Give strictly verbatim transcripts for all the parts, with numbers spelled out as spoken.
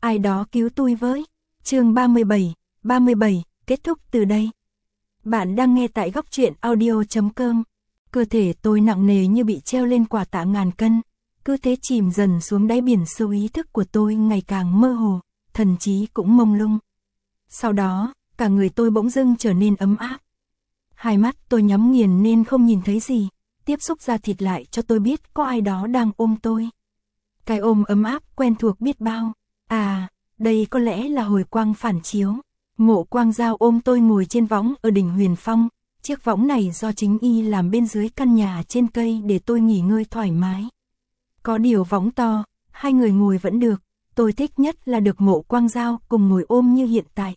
ai đó cứu tôi với. Chương ba mươi bảy, ba mươi bảy, kết thúc từ đây. Bạn đang nghe tại góc truyện audio chấm com. Cơ thể tôi nặng nề như bị treo lên quả tạ ngàn cân, cứ thế chìm dần xuống đáy biển sâu. Ý thức của tôi ngày càng mơ hồ, thần trí cũng mông lung. Sau đó, cả người tôi bỗng dưng trở nên ấm áp. Hai mắt tôi nhắm nghiền nên không nhìn thấy gì, tiếp xúc da thịt lại cho tôi biết có ai đó đang ôm tôi. Cái ôm ấm áp quen thuộc biết bao. À, đây có lẽ là hồi quang phản chiếu. Mộ Quang Dao ôm tôi ngồi trên võng ở đỉnh Huyền Phong. Chiếc võng này do chính y làm bên dưới căn nhà trên cây để tôi nghỉ ngơi thoải mái. Có điều võng to, hai người ngồi vẫn được. Tôi thích nhất là được Mộ Quang Dao cùng ngồi ôm như hiện tại.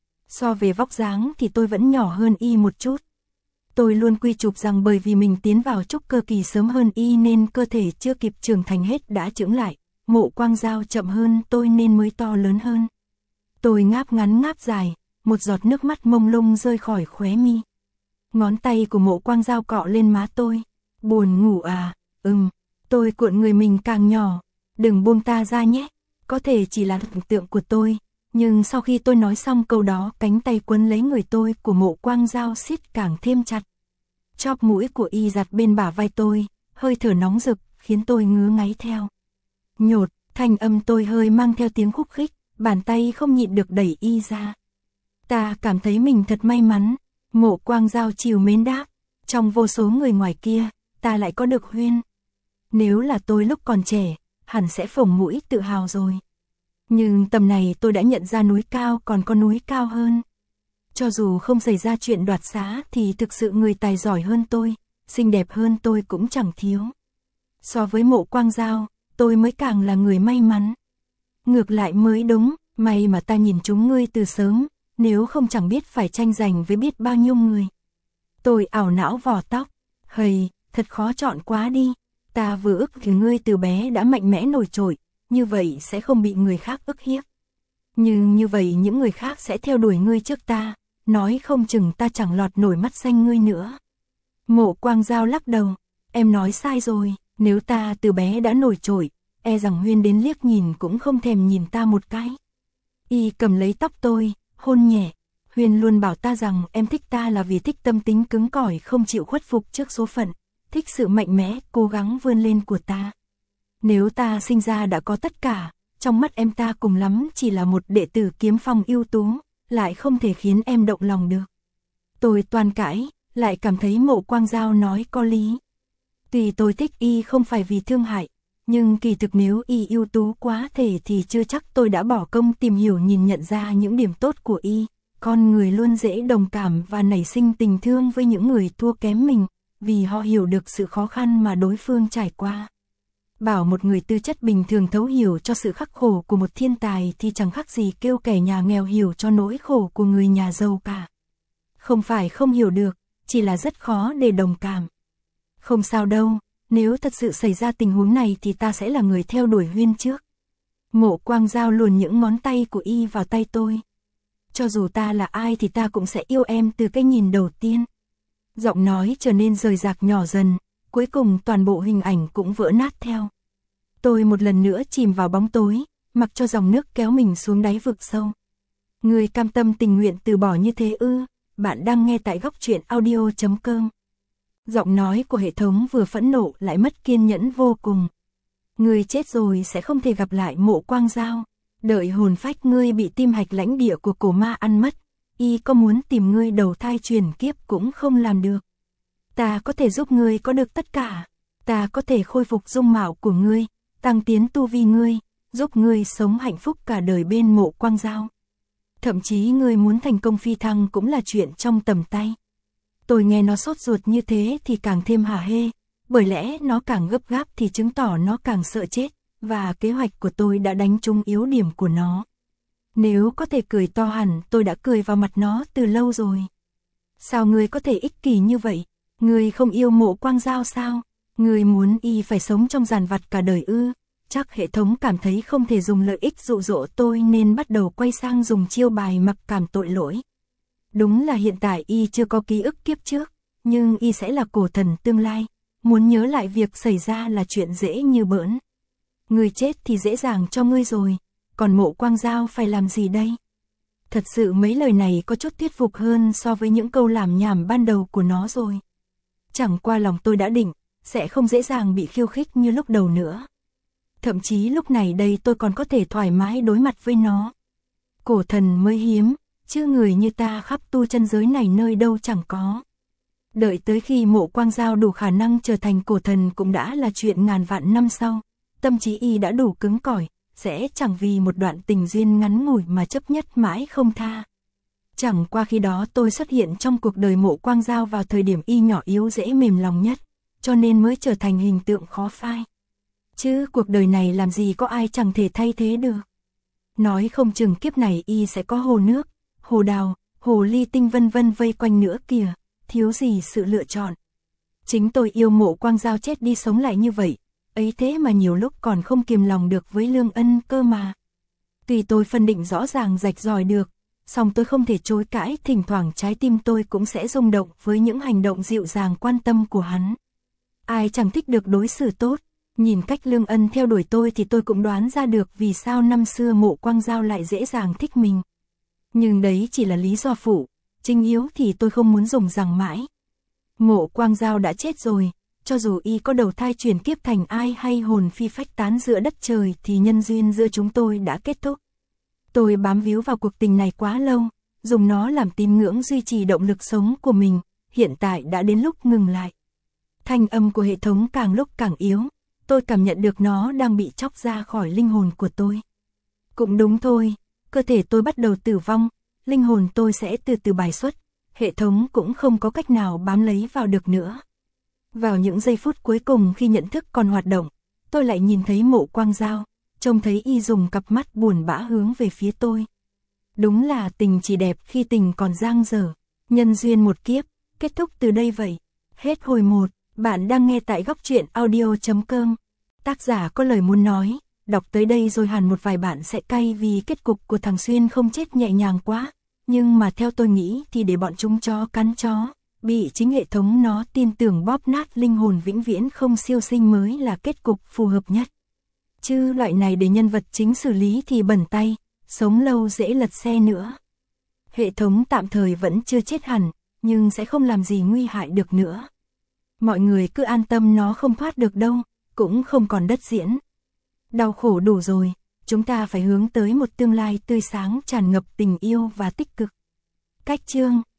So về vóc dáng thì tôi vẫn nhỏ hơn y một chút. Tôi luôn quy chụp rằng bởi vì mình tiến vào trúc cơ kỳ sớm hơn y nên cơ thể chưa kịp trưởng thành hết đã chững lại. Mộ Quang Dao chậm hơn tôi nên mới to lớn hơn. Tôi ngáp ngắn ngáp dài, một giọt nước mắt mông lung rơi khỏi khóe mi. Ngón tay của Mộ Quang Dao cọ lên má tôi. Buồn ngủ à? Ừm. Tôi cuộn người mình càng nhỏ. Đừng buông ta ra nhé. Có thể chỉ là tưởng tượng của tôi. Nhưng sau khi tôi nói xong câu đó, cánh tay quấn lấy người tôi của Mộ Quang Dao siết càng thêm chặt. Chóp mũi của y giặt bên bả vai tôi, hơi thở nóng rực, khiến tôi ngứa ngáy theo. Nhột, thanh âm tôi hơi mang theo tiếng khúc khích, bàn tay không nhịn được đẩy y ra. Ta cảm thấy mình thật may mắn. Mộ Quang Dao trìu mến đáp. Trong vô số người ngoài kia, ta lại có được Huyên. Nếu là tôi lúc còn trẻ, hẳn sẽ phồng mũi tự hào rồi. Nhưng tầm này tôi đã nhận ra núi cao còn có núi cao hơn. Cho dù không xảy ra chuyện đoạt xá thì thực sự người tài giỏi hơn tôi, xinh đẹp hơn tôi cũng chẳng thiếu. So với Mộ Quang Dao, tôi mới càng là người may mắn. Ngược lại mới đúng, may mà ta nhìn chúng ngươi từ sớm, nếu không chẳng biết phải tranh giành với biết bao nhiêu người. Tôi ảo não vò tóc, hầy, thật khó chọn quá đi. Ta vừa ức thì ngươi từ bé đã mạnh mẽ nổi trội, như vậy sẽ không bị người khác ức hiếp. Nhưng như vậy những người khác sẽ theo đuổi ngươi trước ta, nói không chừng ta chẳng lọt nổi mắt xanh ngươi nữa. Mộ Quang Dao lắc đầu, em nói sai rồi, nếu ta từ bé đã nổi trội, e rằng Huyên đến liếc nhìn cũng không thèm nhìn ta một cái. Y cầm lấy tóc tôi, hôn nhẹ. Huyên luôn bảo ta rằng em thích ta là vì thích tâm tính cứng cỏi không chịu khuất phục trước số phận, thích sự mạnh mẽ, cố gắng vươn lên của ta. Nếu ta sinh ra đã có tất cả, trong mắt em ta cùng lắm chỉ là một đệ tử kiếm phong ưu tú, lại không thể khiến em động lòng được. Tôi toan cãi, lại cảm thấy Mộ Quang Dao nói có lý. Tuy tôi thích y không phải vì thương hại, nhưng kỳ thực nếu y ưu tú quá thể thì chưa chắc tôi đã bỏ công tìm hiểu nhìn nhận ra những điểm tốt của y. Con người luôn dễ đồng cảm và nảy sinh tình thương với những người thua kém mình, vì họ hiểu được sự khó khăn mà đối phương trải qua. Bảo một người tư chất bình thường thấu hiểu cho sự khắc khổ của một thiên tài thì chẳng khác gì kêu kẻ nhà nghèo hiểu cho nỗi khổ của người nhà giàu cả. Không phải không hiểu được, chỉ là rất khó để đồng cảm. Không sao đâu, nếu thật sự xảy ra tình huống này thì ta sẽ là người theo đuổi Huyên trước. Mộ Quang Dao luồn những ngón tay của y vào tay tôi. Cho dù ta là ai thì ta cũng sẽ yêu em từ cái nhìn đầu tiên. Giọng nói trở nên rời rạc nhỏ dần, cuối cùng toàn bộ hình ảnh cũng vỡ nát theo. Tôi một lần nữa chìm vào bóng tối, mặc cho dòng nước kéo mình xuống đáy vực sâu. Người cam tâm tình nguyện từ bỏ như thế ư? Bạn đang nghe tại góc truyện audio chấm com. Giọng nói của hệ thống vừa phẫn nộ lại mất kiên nhẫn vô cùng. Ngươi chết rồi sẽ không thể gặp lại Mộ Quang Dao. Đợi hồn phách ngươi bị tim hạch lãnh địa của cổ ma ăn mất, y có muốn tìm ngươi đầu thai truyền kiếp cũng không làm được. Ta có thể giúp ngươi có được tất cả. Ta có thể khôi phục dung mạo của ngươi, tăng tiến tu vi ngươi, giúp ngươi sống hạnh phúc cả đời bên Mộ Quang Dao. Thậm chí ngươi muốn thành công phi thăng cũng là chuyện trong tầm tay. Tôi nghe nó sốt ruột như thế thì càng thêm hả hê, bởi lẽ nó càng gấp gáp thì chứng tỏ nó càng sợ chết, và kế hoạch của tôi đã đánh trúng yếu điểm của nó. Nếu có thể cười to hẳn tôi đã cười vào mặt nó từ lâu rồi. Sao ngươi có thể ích kỷ như vậy? Ngươi không yêu Mộ Quang Dao sao? Ngươi muốn y phải sống trong giàn vặt cả đời ư? Chắc hệ thống cảm thấy không thể dùng lợi ích dụ dỗ tôi nên bắt đầu quay sang dùng chiêu bài mặc cảm tội lỗi. Đúng là hiện tại y chưa có ký ức kiếp trước, nhưng y sẽ là cổ thần tương lai. Muốn nhớ lại việc xảy ra là chuyện dễ như bỡn. Ngươi chết thì dễ dàng cho ngươi rồi. còn Mộ Quang Giao phải làm gì đây? Thật sự mấy lời này có chút thuyết phục hơn so với những câu làm nhảm ban đầu của nó rồi. Chẳng qua lòng tôi đã định, sẽ không dễ dàng bị khiêu khích như lúc đầu nữa. Thậm chí lúc này đây tôi còn có thể thoải mái đối mặt với nó. Cổ thần mới hiếm, chứ người như ta khắp tu chân giới này nơi đâu chẳng có. Đợi tới khi Mộ Quang Giao đủ khả năng trở thành cổ thần cũng đã là chuyện ngàn vạn năm sau. Tâm trí y đã đủ cứng cỏi, sẽ chẳng vì một đoạn tình duyên ngắn ngủi mà chấp nhất mãi không tha. Chẳng qua khi đó tôi xuất hiện trong cuộc đời Mộ Quang Giao vào thời điểm y nhỏ yếu dễ mềm lòng nhất, cho nên mới trở thành hình tượng khó phai. Chứ cuộc đời này làm gì có ai chẳng thể thay thế được. Nói không chừng kiếp này y sẽ có hồ nước, hồ đào, hồ ly tinh vân vân vây quanh nữa kìa, thiếu gì sự lựa chọn. Chính tôi yêu Mộ Quang Giao chết đi sống lại như vậy, ấy thế mà nhiều lúc còn không kiềm lòng được với Lương Ân cơ mà. Tuy tôi phân định rõ ràng rạch ròi được, song tôi không thể chối cãi, thỉnh thoảng trái tim tôi cũng sẽ rung động với những hành động dịu dàng quan tâm của hắn. Ai chẳng thích được đối xử tốt, nhìn cách Lương Ân theo đuổi tôi thì tôi cũng đoán ra được vì sao năm xưa Mộ Quang Giao lại dễ dàng thích mình. Nhưng đấy chỉ là lý do phụ, chính yếu thì tôi không muốn dùng rằng mãi. Mộ Quang Giao đã chết rồi, cho dù y có đầu thai chuyển kiếp thành ai hay hồn phi phách tán giữa đất trời thì nhân duyên giữa chúng tôi đã kết thúc. Tôi bám víu vào cuộc tình này quá lâu, dùng nó làm tín ngưỡng duy trì động lực sống của mình, hiện tại đã đến lúc ngừng lại. Thanh âm của hệ thống càng lúc càng yếu, tôi cảm nhận được nó đang bị chóc ra khỏi linh hồn của tôi. Cũng đúng thôi, cơ thể tôi bắt đầu tử vong, linh hồn tôi sẽ từ từ bài xuất, hệ thống cũng không có cách nào bám lấy vào được nữa. Vào những giây phút cuối cùng khi nhận thức còn hoạt động, tôi lại nhìn thấy Mộ Quang Giao, trông thấy y dùng cặp mắt buồn bã hướng về phía tôi. Đúng là tình chỉ đẹp khi tình còn dang dở, nhân duyên một kiếp, kết thúc từ đây vậy. Hết hồi một, bạn đang nghe tại góc truyện audio chấm com. Tác giả có lời muốn nói, đọc tới đây rồi hẳn một vài bạn sẽ cay vì kết cục của thằng Xuyên không chết nhẹ nhàng quá, nhưng mà theo tôi nghĩ thì để bọn chúng chó cắn chó, bị chính hệ thống nó tin tưởng bóp nát linh hồn vĩnh viễn không siêu sinh mới là kết cục phù hợp nhất. Chứ loại này để nhân vật chính xử lý thì bẩn tay, sống lâu dễ lật xe nữa. Hệ thống tạm thời vẫn chưa chết hẳn, nhưng sẽ không làm gì nguy hại được nữa. Mọi người cứ an tâm, nó không thoát được đâu, cũng không còn đất diễn. Đau khổ đủ rồi, chúng ta phải hướng tới một tương lai tươi sáng tràn ngập tình yêu và tích cực. Cách chương